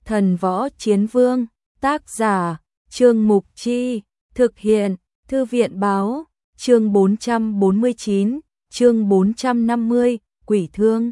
Thần võ chiến vương, tác giả, Trương Mục Chi, thực hiện, Thư viện báo, chương 449, chương 450, quỷ thương.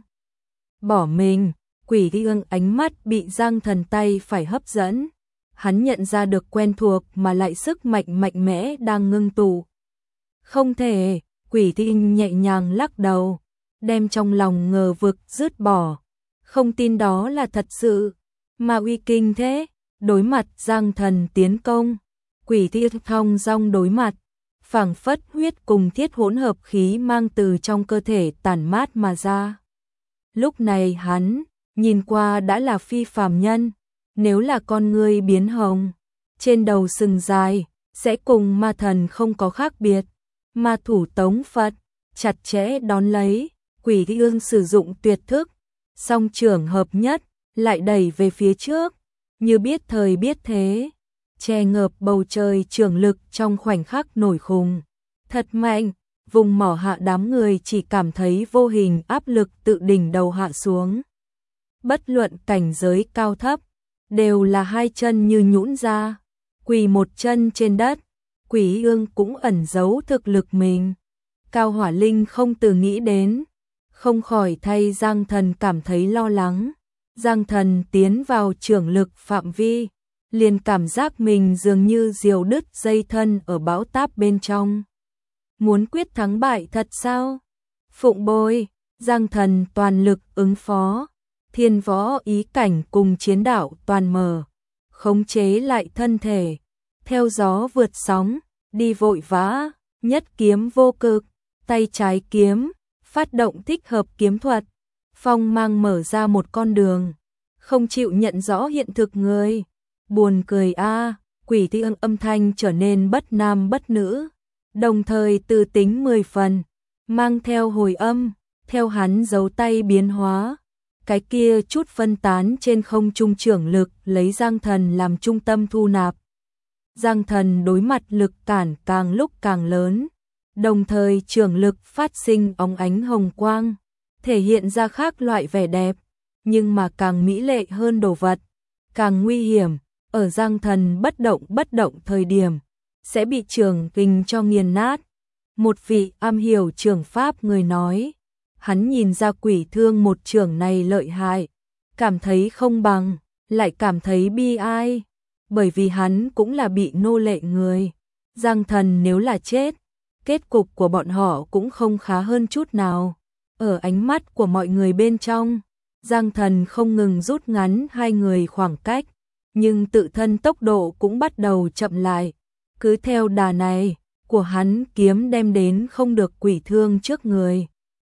Bỏ mình, quỷ thương ánh mắt bị Giang Thần tay phải hấp dẫn. Hắn nhận ra được quen thuộc mà lại sức mạnh mạnh mẽ đang ngưng tụ. Không thể, quỷ thương nhẹ nhàng lắc đầu, đem trong lòng ngờ vực dứt bỏ. Không tin đó là thật sự, mà uy kinh thế. Đối mặt Giang Thần tiến công, quỷ thương thong dong đối mặt, phảng phất huyết cùng thiết hỗn hợp khí mang từ trong cơ thể tản mát mà ra. Lúc này hắn, nhìn qua đã là phi phàm nhân, nếu là con ngươi biến hồng, trên đầu sừng dài, sẽ cùng ma thần không có khác biệt. Ma thủ tống Phật, chặt chẽ đón lấy, quỷ thương sử dụng tuyệt thức, song trưởng hợp nhất, lại đẩy về phía trước, như biết thời biết thế, che ngợp bầu trời trường lực trong khoảnh khắc nổi khùng. Thật mạnh, vùng mỏ hạ đám người chỉ cảm thấy vô hình áp lực tự đỉnh đầu hạ xuống. Bất luận cảnh giới cao thấp, đều là hai chân như nhũn ra, quỳ một chân trên đất. Quỷ ương cũng ẩn giấu thực lực mình. Cao Hỏa Linh không từ nghĩ đến, không khỏi thay Giang Thần cảm thấy lo lắng. Giang Thần tiến vào trưởng lực phạm vi, liền cảm giác mình dường như diều đứt dây thân ở bão táp bên trong. Muốn quyết thắng bại thật sao? Phụng bồi, Giang Thần toàn lực ứng phó, thiên võ ý cảnh cùng chiến đạo toàn mở, khống chế lại thân thể, theo gió vượt sóng, đi vội vã, nhất kiếm vô cực, tay trái kiếm, phát động thích hợp kiếm thuật, phong mang mở ra một con đường, không chịu nhận rõ hiện thực người. Buồn cười a, quỷ thương âm thanh trở nên bất nam bất nữ, đồng thời từ tính 10 phần, mang theo hồi âm, theo hắn giấu tay biến hóa. Cái kia chút phân tán trên không trung trưởng lực lấy Giang Thần làm trung tâm thu nạp. Giang Thần đối mặt lực cản càng lúc càng lớn, đồng thời trưởng lực phát sinh óng ánh hồng quang, thể hiện ra khác loại vẻ đẹp, nhưng mà càng mỹ lệ hơn đồ vật, càng nguy hiểm. Ở Giang Thần bất động thời điểm, sẽ bị trường kình cho nghiền nát. Một vị am hiểu trường pháp người nói, hắn nhìn ra quỷ thương một trường này lợi hại, cảm thấy không bằng, lại cảm thấy bi ai, bởi vì hắn cũng là bị nô lệ người. Giang Thần nếu là chết, kết cục của bọn họ cũng không khá hơn chút nào. Ở ánh mắt của mọi người bên trong, Giang Thần không ngừng rút ngắn hai người khoảng cách, nhưng tự thân tốc độ cũng bắt đầu chậm lại. Cứ theo đà này, của hắn kiếm đem đến không được quỷ thương trước người.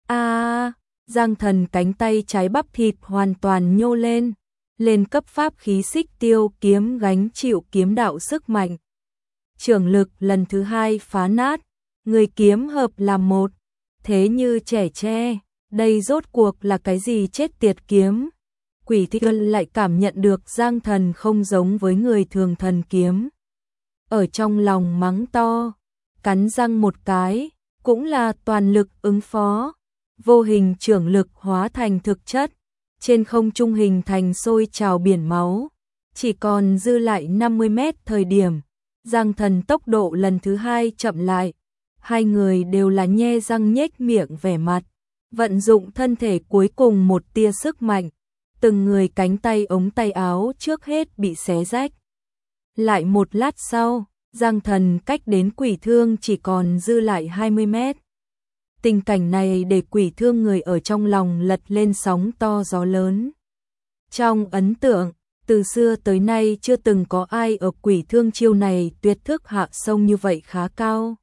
Giang Thần cánh tay trái bắp thịt hoàn toàn nhô lên, lên cấp pháp khí xích tiêu kiếm gánh chịu kiếm đạo sức mạnh. Trường lực lần thứ hai phá nát, người kiếm hợp làm một, thế như trẻ tre, đây rốt cuộc là cái gì chết tiệt kiếm. Quỷ thương lại cảm nhận được Giang Thần không giống với người thường thần kiếm. Ở trong lòng mắng to, cắn răng một cái, cũng là toàn lực ứng phó. Vô hình trưởng lực hóa thành thực chất, trên không trung hình thành sôi trào biển máu. Chỉ còn dư lại 50 mét thời điểm, Giang Thần tốc độ lần thứ hai chậm lại. Hai người đều là nhe răng nhếch miệng vẻ mặt, vận dụng thân thể cuối cùng một tia sức mạnh. Từng người cánh tay ống tay áo trước hết bị xé rách. Lại một lát sau, Giang Thần cách đến quỷ thương chỉ còn dư lại 20 mét. Tình cảnh này để quỷ thương người ở trong lòng lật lên sóng to gió lớn. Trong ấn tượng, từ xưa tới nay chưa từng có ai ở quỷ thương chiêu này tuyệt thức hạ sông như vậy khá cao.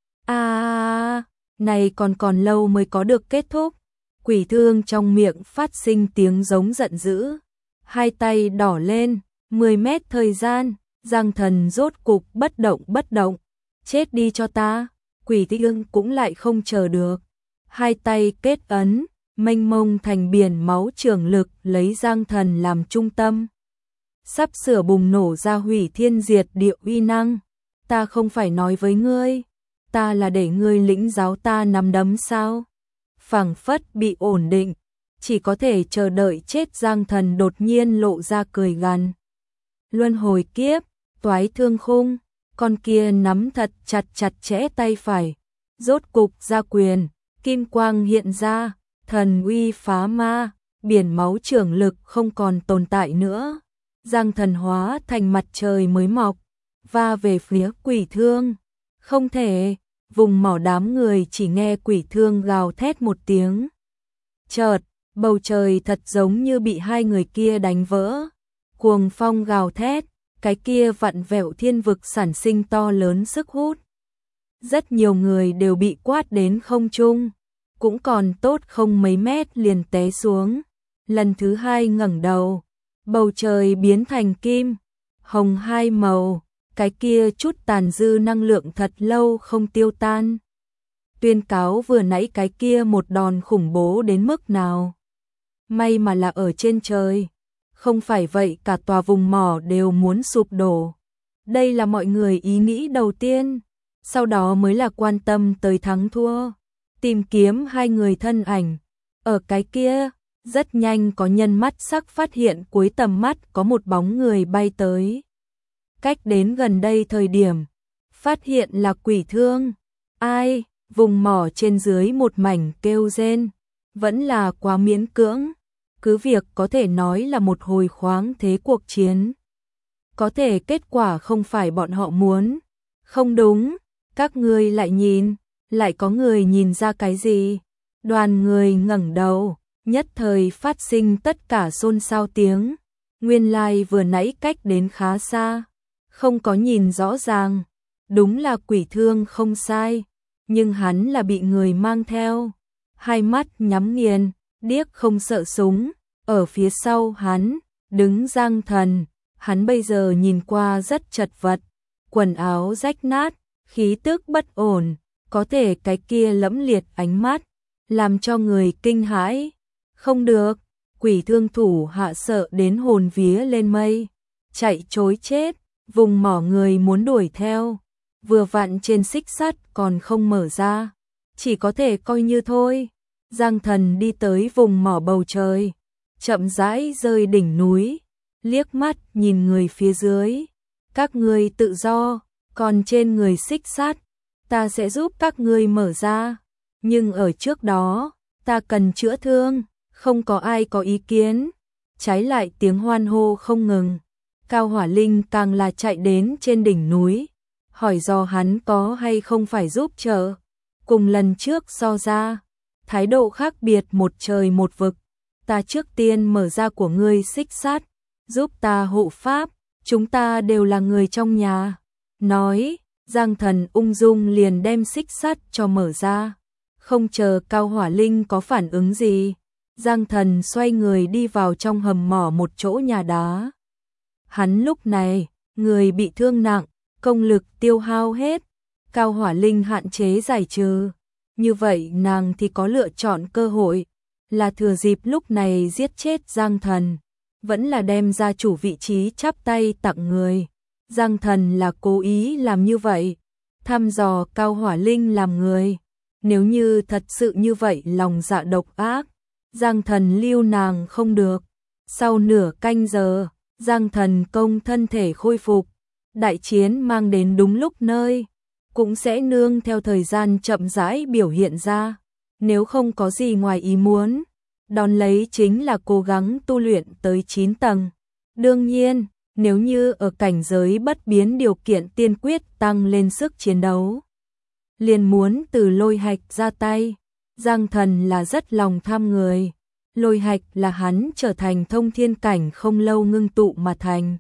Này còn lâu mới có được kết thúc. Quỷ thương trong miệng phát sinh tiếng giống giận dữ, hai tay đỏ lên, 10 mét thời gian, Giang Thần rốt cục bất động, chết đi cho ta. Quỷ thương cũng lại không chờ được, hai tay kết ấn, mênh mông thành biển máu trường lực lấy Giang Thần làm trung tâm. Sắp sửa bùng nổ ra hủy thiên diệt địa uy năng, ta không phải nói với ngươi, ta là để ngươi lĩnh giáo ta nắm đấm sao? Phảng phất bị ổn định, chỉ có thể chờ đợi chết. Giang Thần đột nhiên lộ ra cười gằn. Luân hồi kiếp, toái thương khung, con kia nắm thật chặt chẽ tay phải, rốt cục ra quyền, kim quang hiện ra, thần uy phá ma, biển máu trưởng lực không còn tồn tại nữa. Giang Thần hóa thành mặt trời mới mọc, va về phía Quỷ Thương. Không thể, vùng mỏ đám người chỉ nghe Quỷ Thương gào thét một tiếng. Chợt, bầu trời thật giống như bị hai người kia đánh vỡ. Cuồng phong gào thét, cái kia vặn vẹo thiên vực sản sinh to lớn sức hút. Rất nhiều người đều bị quát đến không trung, cũng còn tốt không mấy mét liền té xuống. Lần thứ hai ngẩng đầu, bầu trời biến thành kim, hồng hai màu, cái kia chút tàn dư năng lượng thật lâu không tiêu tan. Tuyên cáo vừa nãy cái kia một đòn khủng bố đến mức nào. May mà là ở trên trời, không phải vậy cả tòa vùng mỏ đều muốn sụp đổ. Đây là mọi người ý nghĩ đầu tiên, sau đó mới là quan tâm tới thắng thua, tìm kiếm hai người thân ảnh. Ở cái kia, rất nhanh có nhân mắt sắc phát hiện cuối tầm mắt có một bóng người bay tới. Cách đến gần đây thời điểm, phát hiện là Quỷ Thương. Ai, vùng mỏ trên dưới một mảnh kêu rên, vẫn là quá miễn cưỡng. Cứ việc có thể nói là một hồi khoáng thế cuộc chiến. Có thể kết quả không phải bọn họ muốn. Không đúng, các ngươi lại nhìn, lại có người nhìn ra cái gì. Đoàn người ngẩng đầu, nhất thời phát sinh tất cả xôn xao tiếng. Nguyên lai vừa nãy cách đến khá xa, không có nhìn rõ ràng. Đúng là Quỷ Thương không sai, nhưng hắn là bị người mang theo. Hai mắt nhắm nghiền, điếc không sợ súng. Ở phía sau hắn, đứng Giang Thần, hắn bây giờ nhìn qua rất chật vật, quần áo rách nát, khí tức bất ổn, có thể cái kia lẫm liệt ánh mắt, làm cho người kinh hãi. Không được, Quỷ Thương thủ hạ sợ đến hồn vía lên mây, chạy trối chết, vùng mỏ người muốn đuổi theo, vừa vặn trên xích sắt còn không mở ra, chỉ có thể coi như thôi. Giang Thần đi tới vùng mỏ bầu trời, chậm rãi rơi đỉnh núi, liếc mắt nhìn người phía dưới. Các ngươi tự do, còn trên người xích sắt, ta sẽ giúp các ngươi mở ra. Nhưng ở trước đó, ta cần chữa thương. Không có ai có ý kiến. Trái lại tiếng hoan hô không ngừng. Cao Hỏa Linh càng là chạy đến trên đỉnh núi, hỏi do hắn có hay không phải giúp trợ. Cùng lần trước so ra, thái độ khác biệt một trời một vực. Ta trước tiên mở ra của ngươi xích sắt, giúp ta hộ pháp, chúng ta đều là người trong nhà. Nói, Giang Thần ung dung liền đem xích sắt cho mở ra. Không chờ Cao Hỏa Linh có phản ứng gì, Giang Thần xoay người đi vào trong hầm mỏ một chỗ nhà đá. Hắn lúc này, người bị thương nặng, công lực tiêu hao hết, Cao Hỏa Linh hạn chế giải trừ. Như vậy nàng thì có lựa chọn cơ hội, là thừa dịp lúc này giết chết Giang Thần, vẫn là đem ra chủ vị trí chắp tay tặng người. Giang Thần là cố ý làm như vậy, thăm dò Cao Hỏa Linh làm người. Nếu như thật sự như vậy lòng dạ độc ác, Giang Thần lưu nàng không được. Sau nửa canh giờ, Giang Thần công thân thể khôi phục, đại chiến mang đến đúng lúc nơi, cũng sẽ nương theo thời gian chậm rãi biểu hiện ra. Nếu không có gì ngoài ý muốn, đón lấy chính là cố gắng tu luyện tới 9 tầng. Đương nhiên, nếu như ở cảnh giới bất biến điều kiện tiên quyết tăng lên sức chiến đấu, liền muốn từ Lôi Hạch ra tay. Giang Thần là rất lòng tham người. Lôi Hạch là hắn trở thành thông thiên cảnh không lâu ngưng tụ mà thành.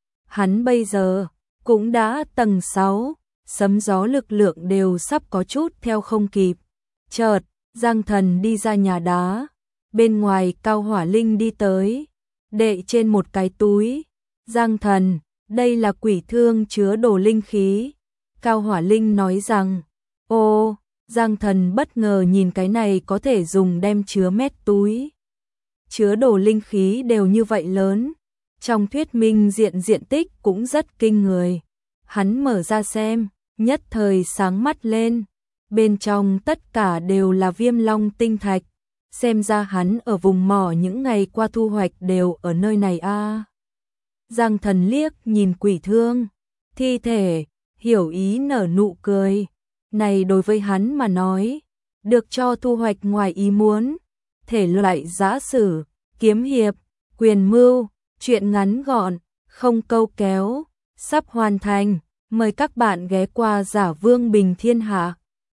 Hắn bây giờ cũng đã tầng 6, sấm gió lực lượng đều sắp có chút theo không kịp. Chợt, Giang Thần đi ra nhà đá, bên ngoài Cao Hỏa Linh đi tới, đệ trên một cái túi. Giang Thần, đây là Quỷ Thương chứa đồ linh khí. Cao Hỏa Linh nói rằng, ô, Giang Thần bất ngờ nhìn cái này có thể dùng đem chứa mét túi. Chứa đồ linh khí đều như vậy lớn, trong thuyết minh diện tích cũng rất kinh người. Hắn mở ra xem, nhất thời sáng mắt lên, bên trong tất cả đều là Viêm Long tinh thạch, xem ra hắn ở vùng mỏ những ngày qua thu hoạch đều ở nơi này a. Giang Thần liếc nhìn Quỷ Thương, thi thể, hiểu ý nở nụ cười. Này đối với hắn mà nói, được cho thu hoạch ngoài ý muốn, thể loại giã sử, kiếm hiệp, quyền mưu, truyện ngắn gọn, không câu kéo, sắp hoàn thành. Mời các bạn ghé qua Giả Vương Bình Thiên Hạ.